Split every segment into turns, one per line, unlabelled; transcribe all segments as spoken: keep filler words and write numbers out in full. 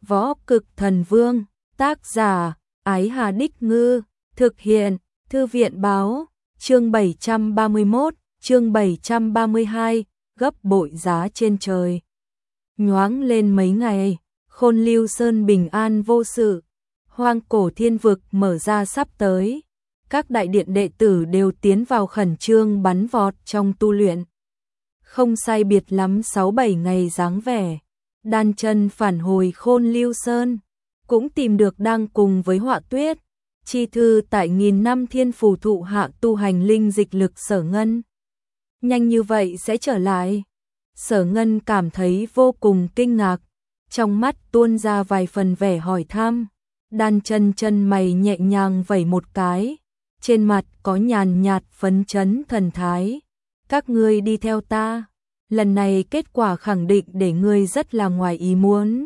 Võ Cực Thần Vương, tác giả, Ái Hà Đích Ngư, thực hiện, Thư viện Báo, chương bảy trăm ba mươi mốt, chương bảy trăm ba mươi hai, gấp bội giá trên trời. Nhoáng lên mấy ngày, Khôn Lưu Sơn bình an vô sự, Hoang Cổ Thiên Vực mở ra sắp tới. Các đại điện đệ tử đều tiến vào khẩn trương bắn vọt trong tu luyện. Không sai biệt lắm sáu bảy ngày dáng vẻ, Đan Chân phản hồi Khôn Lưu Sơn, cũng tìm được đang cùng với Họa Tuyết, chi thư tại nghìn năm thiên phù thụ hạ tu hành linh dịch lực Sở Ngân. Nhanh như vậy sẽ trở lại. Sở Ngân cảm thấy vô cùng kinh ngạc, trong mắt tuôn ra vài phần vẻ hỏi thăm. Đan Chân chân mày nhẹ nhàng vẩy một cái, trên mặt có nhàn nhạt phấn chấn thần thái. Các ngươi đi theo ta, lần này kết quả khẳng định để ngươi rất là ngoài ý muốn.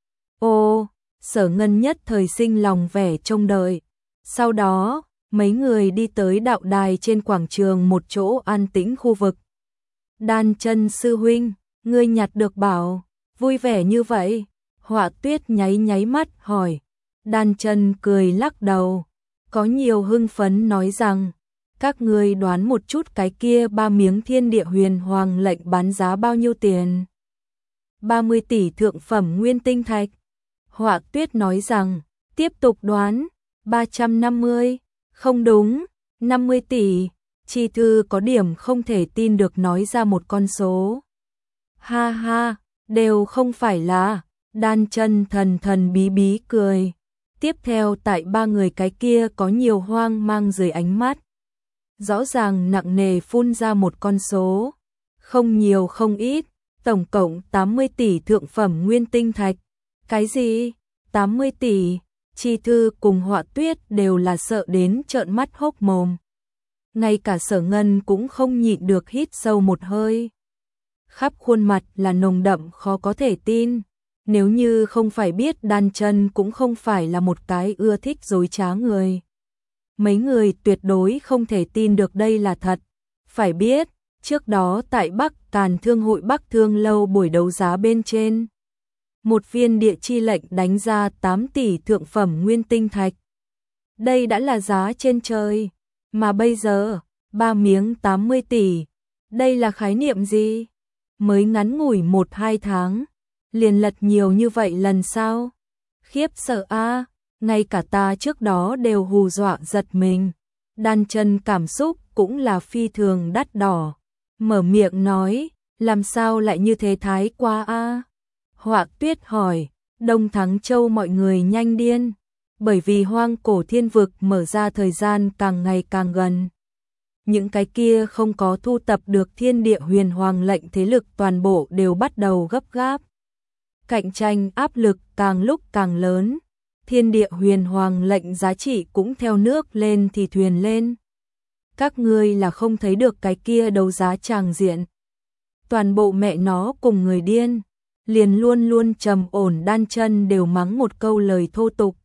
Ô, Sở Ngân nhất thời sinh lòng vẻ trông đợi. Sau đó, mấy người đi tới đạo đài trên quảng trường một chỗ an tĩnh khu vực. Đan Chân sư huynh, ngươi nhặt được bảo, vui vẻ như vậy. Họa Tuyết nháy nháy mắt hỏi. Đan Chân cười lắc đầu, có nhiều hưng phấn nói rằng, các ngươi đoán một chút cái kia ba miếng thiên địa huyền hoàng lệnh bán giá bao nhiêu tiền? ba mươi tỷ thượng phẩm nguyên tinh thạch. Họa Tuyết nói rằng, tiếp tục đoán, ba trăm năm mươi, không đúng, năm mươi tỷ. Chi thư có điểm không thể tin được nói ra một con số. Ha ha, đều không phải là. Đan Chân thần thần bí bí cười. Tiếp theo tại ba người cái kia có nhiều hoang mang dưới ánh mắt. Rõ ràng nặng nề phun ra một con số. Không nhiều không ít, tổng cộng tám mươi tỷ thượng phẩm nguyên tinh thạch. Cái gì? tám mươi tỷ? Chi thư cùng Họa Tuyết đều là sợ đến trợn mắt hốc mồm. Ngay cả Sở Ngân cũng không nhịn được hít sâu một hơi. Khắp khuôn mặt là nồng đậm khó có thể tin. Nếu như không phải biết Đan Chân cũng không phải là một cái ưa thích dối trá người. Mấy người tuyệt đối không thể tin được đây là thật. Phải biết, trước đó tại Bắc Càn Thương hội Bắc Thương lâu buổi đấu giá bên trên, một viên địa chi lệnh đánh ra tám tỷ thượng phẩm nguyên tinh thạch. Đây đã là giá trên trời, mà bây giờ, ba miếng tám mươi tỷ. Đây là khái niệm gì? Mới ngắn ngủi một hai tháng, liền lật nhiều như vậy lần sao? Khiếp sợ a, ngay cả ta trước đó đều hù dọa giật mình. Đan Chân cảm xúc cũng là phi thường đắt đỏ, mở miệng nói, làm sao lại như thế thái quá a? Họa Tuyết hỏi, Đông Thắng Châu mọi người nhanh điên, bởi vì Hoang Cổ Thiên Vực mở ra thời gian càng ngày càng gần. Những cái kia không có thu tập được thiên địa huyền hoàng lệnh thế lực toàn bộ đều bắt đầu gấp gáp. Cạnh tranh áp lực càng lúc càng lớn, thiên địa huyền hoàng lệnh giá trị cũng theo nước lên thì thuyền lên. Các ngươi là không thấy được cái kia đấu giá tràng diện. Toàn bộ mẹ nó cùng người điên, liền luôn luôn trầm ổn. Đan Chân đều mắng một câu lời thô tục.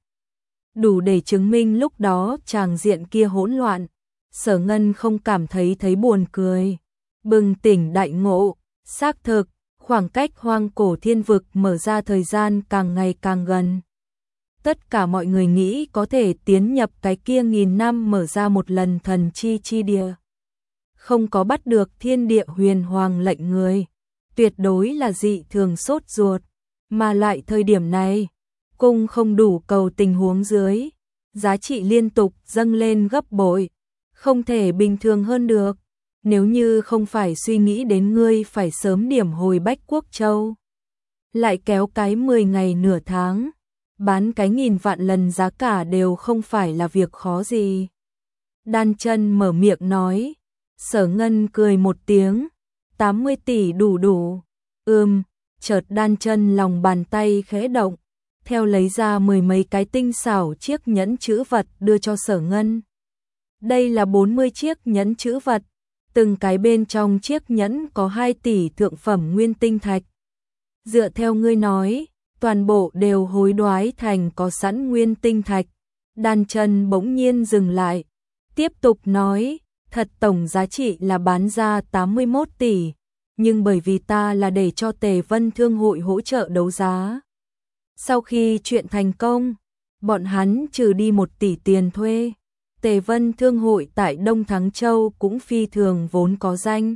Đủ để chứng minh lúc đó tràng diện kia hỗn loạn. Sở Ngân không cảm thấy thấy buồn cười, bừng tỉnh đại ngộ, xác thực, khoảng cách Hoang Cổ Thiên Vực mở ra thời gian càng ngày càng gần. Tất cả mọi người nghĩ có thể tiến nhập cái kia nghìn năm mở ra một lần thần chi chi địa. Không có bắt được thiên địa huyền hoàng lệnh người, tuyệt đối là dị thường sốt ruột, mà lại thời điểm này, cung không đủ cầu tình huống dưới, giá trị liên tục dâng lên gấp bội. Không thể bình thường hơn được, nếu như không phải suy nghĩ đến ngươi phải sớm điểm hồi Bách Quốc Châu. Lại kéo cái mười ngày nửa tháng, bán cái nghìn vạn lần giá cả đều không phải là việc khó gì. Đan Chân mở miệng nói. Sở Ngân cười một tiếng, tám mươi tỷ đủ đủ. Ừm, chợt Đan Chân lòng bàn tay khẽ động, theo lấy ra mười mấy cái tinh xảo chiếc nhẫn chữ vật đưa cho Sở Ngân. Đây là bốn mươi chiếc nhẫn chữ vật, từng cái bên trong chiếc nhẫn có hai tỷ thượng phẩm nguyên tinh thạch. Dựa theo ngươi nói, toàn bộ đều hối đoái thành có sẵn nguyên tinh thạch. Đan Chân bỗng nhiên dừng lại, tiếp tục nói, thật tổng giá trị là bán ra tám mươi mốt tỷ, nhưng bởi vì ta là để cho Tề Vân Thương hội hỗ trợ đấu giá. Sau khi chuyện thành công, bọn hắn trừ đi một tỷ tiền thuê. Tề Vân Thương hội tại Đông Thắng Châu cũng phi thường vốn có danh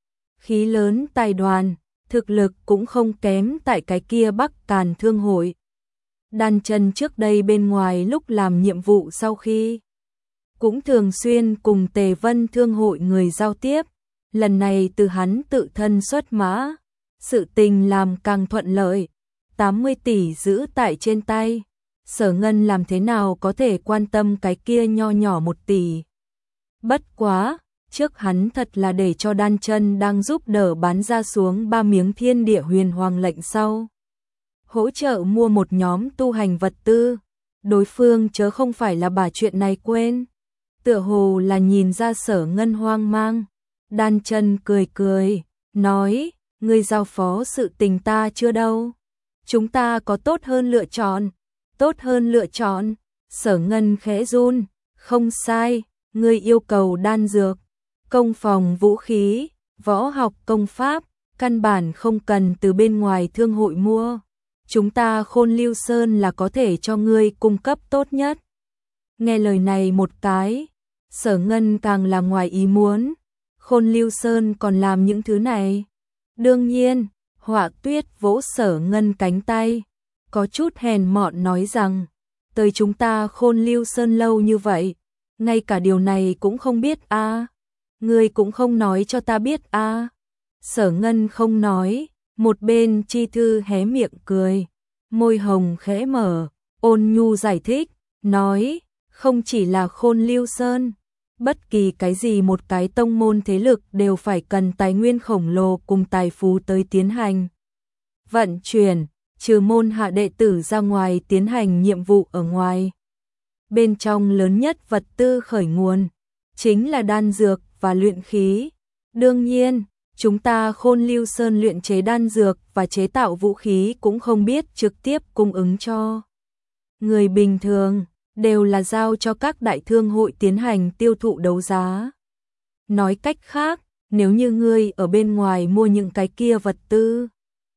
khí lớn tài đoàn, thực lực cũng không kém tại cái kia Bắc Càn Thương hội. Đan Chân trước đây bên ngoài lúc làm nhiệm vụ sau khi cũng thường xuyên cùng Tề Vân Thương hội người giao tiếp, lần này từ hắn tự thân xuất mã, sự tình làm càng thuận lợi, tám mươi tỷ giữ tại trên tay. Sở Ngân làm thế nào có thể quan tâm cái kia nho nhỏ một tỷ. Bất quá, trước hắn thật là để cho Đan Chân đang giúp đỡ bán ra xuống ba miếng thiên địa huyền hoàng lệnh sau. Hỗ trợ mua một nhóm tu hành vật tư, đối phương chớ không phải là bà chuyện này quên. Tựa hồ là nhìn ra Sở Ngân hoang mang, Đan Chân cười cười, nói, ngươi giao phó sự tình ta chưa đâu. Chúng ta có tốt hơn lựa chọn. Tốt hơn lựa chọn, Sở Ngân khẽ run, không sai, ngươi yêu cầu đan dược, công phòng vũ khí, võ học công pháp, căn bản không cần từ bên ngoài thương hội mua. Chúng ta Khôn Lưu Sơn là có thể cho ngươi cung cấp tốt nhất. Nghe lời này một cái, Sở Ngân càng là ngoài ý muốn, Khôn Lưu Sơn còn làm những thứ này. Đương nhiên, Họa Tuyết vỗ Sở Ngân cánh tay, có chút hèn mọn nói rằng, tới chúng ta Khôn Lưu Sơn lâu như vậy, ngay cả điều này cũng không biết a, à? Ngươi cũng không nói cho ta biết a. À? Sở Ngân không nói, một bên Chi Thư hé miệng cười, môi hồng khẽ mở, ôn nhu giải thích, nói, không chỉ là Khôn Lưu Sơn, bất kỳ cái gì một cái tông môn thế lực đều phải cần tài nguyên khổng lồ cùng tài phú tới tiến hành vận chuyển. Trừ môn hạ đệ tử ra ngoài tiến hành nhiệm vụ ở ngoài. Bên trong lớn nhất vật tư khởi nguồn, chính là đan dược và luyện khí. Đương nhiên, chúng ta Khôn Lưu Sơn luyện chế đan dược và chế tạo vũ khí cũng không biết trực tiếp cung ứng cho người bình thường, đều là giao cho các đại thương hội tiến hành tiêu thụ đấu giá. Nói cách khác, nếu như ngươi ở bên ngoài mua những cái kia vật tư,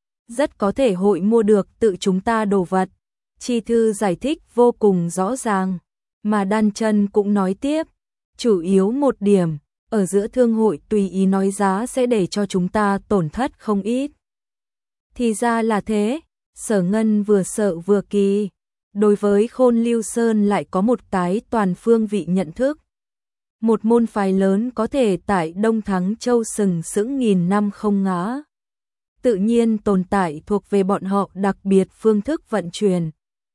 rất có thể hội mua được tự chúng ta đồ vật. Chi Thư giải thích vô cùng rõ ràng, mà Đan Chân cũng nói tiếp, chủ yếu một điểm, ở giữa thương hội tùy ý nói giá sẽ để cho chúng ta tổn thất không ít. Thì ra là thế, Sở Ngân vừa sợ vừa kỳ, đối với Khôn Lưu Sơn lại có một cái toàn phương vị nhận thức. Một môn phái lớn có thể tại Đông Thắng Châu sừng sững nghìn năm không ngã. Tự nhiên tồn tại thuộc về bọn họ đặc biệt phương thức vận chuyển.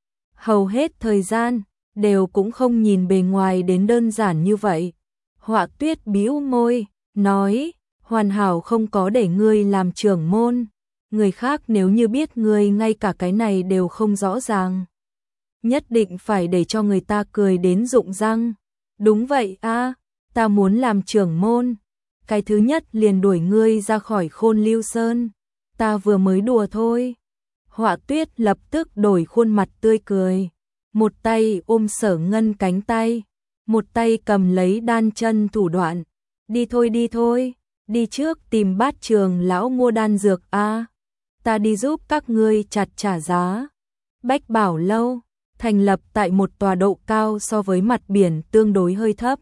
Hầu hết thời gian, đều cũng không nhìn bề ngoài đến đơn giản như vậy. Họa Tuyết bĩu môi, nói, hoàn hảo không có để ngươi làm trưởng môn. Người khác nếu như biết ngươi ngay cả cái này đều không rõ ràng, nhất định phải để cho người ta cười đến rụng răng. Đúng vậy a, ta muốn làm trưởng môn. Cái thứ nhất liền đuổi ngươi ra khỏi Khôn Lưu Sơn. Ta vừa mới đùa thôi. Họa Tuyết lập tức đổi khuôn mặt tươi cười, một tay ôm Sở Ngân cánh tay, một tay cầm lấy Đan Chân thủ đoạn. Đi thôi đi thôi, đi trước tìm Bát Trường lão mua đan dược a, à, ta đi giúp các ngươi chặt trả giá. Bách Bảo lâu thành lập tại một tòa độ cao so với mặt biển tương đối hơi thấp.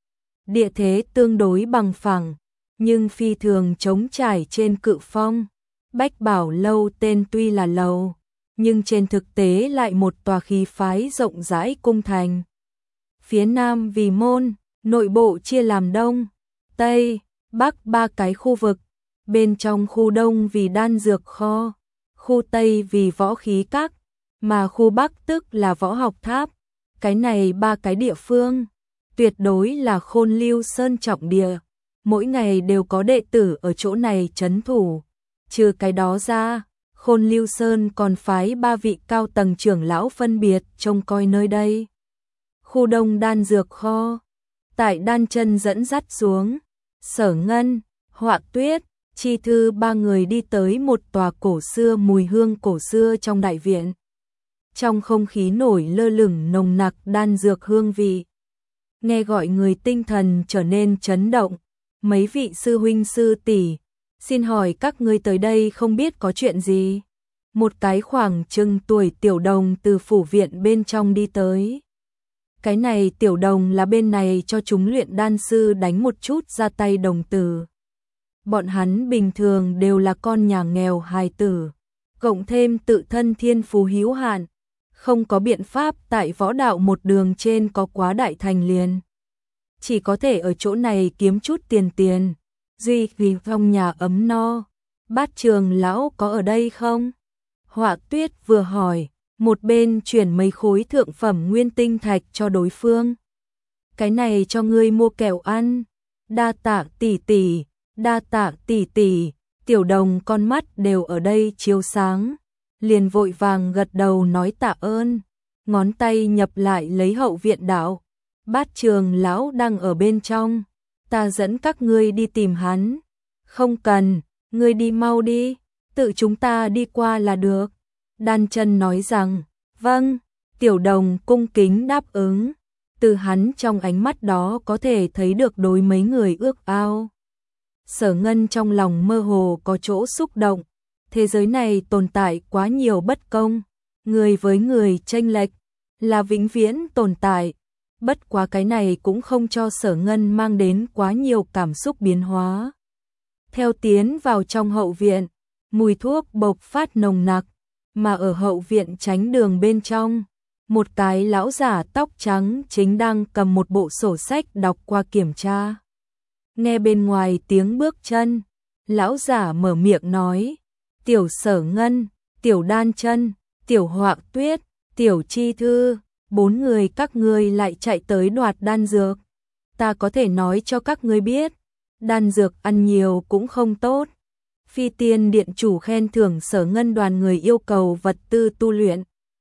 Địa thế tương đối bằng phẳng, nhưng phi thường trống trải trên cự phong. Bách Bảo lâu tên tuy là lầu, nhưng trên thực tế lại một tòa khí phái rộng rãi cung thành. Phía nam vì môn, nội bộ chia làm đông, tây, bắc ba cái khu vực. Bên trong khu đông vì đan dược kho, khu tây vì võ khí các, mà khu bắc tức là võ học tháp. Cái này ba cái địa phương, tuyệt đối là Khôn Lưu Sơn trọng địa. Mỗi ngày đều có đệ tử ở chỗ này trấn thủ. Trừ cái đó ra, Khôn Lưu Sơn còn phái ba vị cao tầng trưởng lão phân biệt trông coi nơi đây. Khu đông đan dược kho, tại Đan Chân dẫn dắt xuống, Sở Ngân, Họa Tuyết, Chi Thư ba người đi tới một tòa cổ xưa mùi hương cổ xưa trong đại viện. Trong không khí nổi lơ lửng nồng nặc đan dược hương vị, nghe gọi người tinh thần trở nên chấn động. Mấy vị sư huynh sư tỷ, xin hỏi các ngươi tới đây không biết có chuyện gì? một cái khoảng chừng tuổi tiểu đồng từ phủ viện bên trong đi tới. Cái này tiểu đồng là bên này cho chúng luyện đan sư đánh một chút ra tay đồng tử. Bọn hắn bình thường đều là con nhà nghèo hài tử, cộng thêm tự thân thiên phú hữu hạn, không có biện pháp tại võ đạo một đường trên có quá đại thành liền. Chỉ có thể ở chỗ này kiếm chút tiền tiền, duy vì trong nhà ấm no. Bát Trường lão có ở đây không? Họa Tuyết vừa hỏi, một bên chuyển mấy khối thượng phẩm nguyên tinh thạch cho đối phương. Cái này cho ngươi mua kẹo ăn. Đa tạ tỷ tỷ, đa tạ tỷ tỷ. Tiểu đồng con mắt đều ở đây chiếu sáng, liền vội vàng gật đầu nói tạ ơn, ngón tay nhập lại lấy hậu viện đạo. Bát Trường lão đang ở bên trong, ta dẫn các ngươi đi tìm hắn. Không cần, ngươi đi mau đi, tự chúng ta đi qua là được. Đan Chân nói rằng, vâng, tiểu đồng cung kính đáp ứng, từ hắn trong ánh mắt đó có thể thấy được đối mấy người ước ao. Sở Ngân trong lòng mơ hồ có chỗ xúc động, thế giới này tồn tại quá nhiều bất công, người với người chênh lệch là vĩnh viễn tồn tại, bất quá cái này cũng không cho Sở Ngân mang đến quá nhiều cảm xúc biến hóa. Theo tiến vào trong hậu viện, mùi thuốc bộc phát nồng nặc, mà ở hậu viện tránh đường bên trong, một cái lão giả tóc trắng chính đang cầm một bộ sổ sách đọc qua kiểm tra. Nghe bên ngoài tiếng bước chân, lão giả mở miệng nói, tiểu Sở Ngân, tiểu Đan Chân, tiểu Họa Tuyết, tiểu Chi Thư, bốn người các ngươi lại chạy tới đoạt đan dược. Ta có thể nói cho các ngươi biết, đan dược ăn nhiều cũng không tốt. Phi Tiên Điện chủ khen thưởng Sở Ngân đoàn người yêu cầu vật tư tu luyện,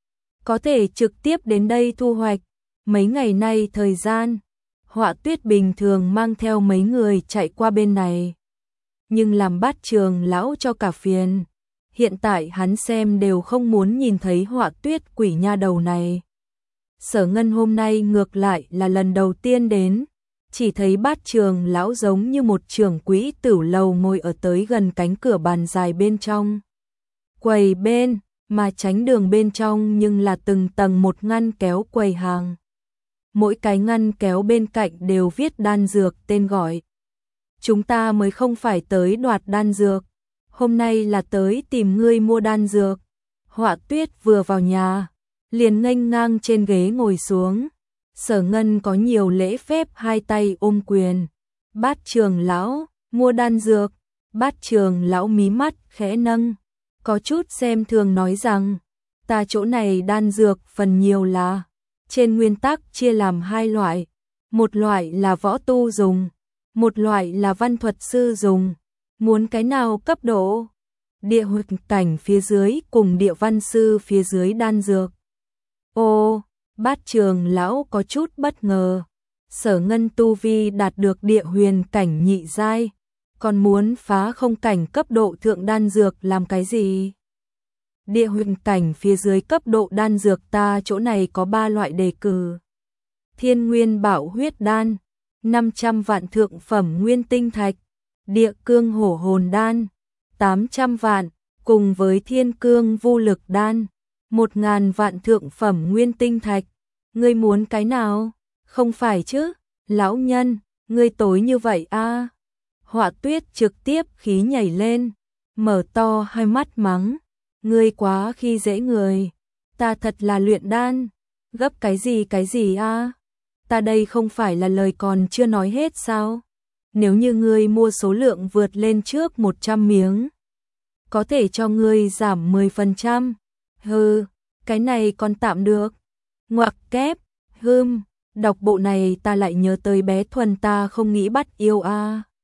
có thể trực tiếp đến đây thu hoạch. Mấy ngày nay thời gian, Họa Tuyết bình thường mang theo mấy người chạy qua bên này, nhưng làm Bát Trường lão cho cả phiền. Hiện tại hắn xem đều không muốn nhìn thấy Họa Tuyết quỷ nha đầu này. Sở Ngân hôm nay ngược lại là lần đầu tiên đến, chỉ thấy Bát Trường lão giống như một trưởng quỹ tửu lầu ngồi ở tới gần cánh cửa bàn dài bên trong quầy bên, mà tránh đường bên trong nhưng là từng tầng một ngăn kéo quầy hàng. Mỗi cái ngăn kéo bên cạnh đều viết đan dược tên gọi. Chúng ta mới không phải tới đoạt đan dược, hôm nay là tới tìm ngươi mua đan dược. Họa Tuyết vừa vào nhà, liền nghênh ngang trên ghế ngồi xuống. Sở Ngân có nhiều lễ phép hai tay ôm quyền. Bát Trường lão, mua đan dược. Bát Trường lão mí mắt khẽ nâng, có chút xem thường nói rằng, ta chỗ này đan dược phần nhiều là trên nguyên tắc chia làm hai loại, một loại là võ tu dùng, một loại là văn thuật sư dùng. Muốn cái nào cấp độ? Địa huyệt cảnh phía dưới cùng địa văn sư phía dưới đan dược. Ô, Bát Trường lão có chút bất ngờ. Sở Ngân tu vi đạt được địa huyền cảnh nhị giai, còn muốn phá không cảnh cấp độ thượng đan dược làm cái gì? Địa huyền cảnh phía dưới cấp độ đan dược ta chỗ này có ba loại đề cử. Thiên Nguyên Bảo Huyết Đan, năm trăm vạn thượng phẩm nguyên tinh thạch. Địa Cương Hổ Hồn Đan, tám trăm vạn, cùng với Thiên Cương Vô Lực Đan, một ngàn vạn thượng phẩm nguyên tinh thạch. Ngươi muốn cái nào? Không phải chứ, lão nhân, ngươi tối như vậy a? À? Họa Tuyết trực tiếp khí nhảy lên, mở to hai mắt mắng, ngươi quá khi dễ người, ta thật là luyện đan, gấp cái gì cái gì a? À? Ta đây không phải là lời còn chưa nói hết sao? Nếu như ngươi mua số lượng vượt lên trước một trăm miếng, có thể cho ngươi giảm mười phần trăm. Hừ, cái này còn tạm được. Ngoặc kép, hưm, đọc bộ này ta lại nhớ tới bé Thuần ta không nghĩ bắt yêu a. À.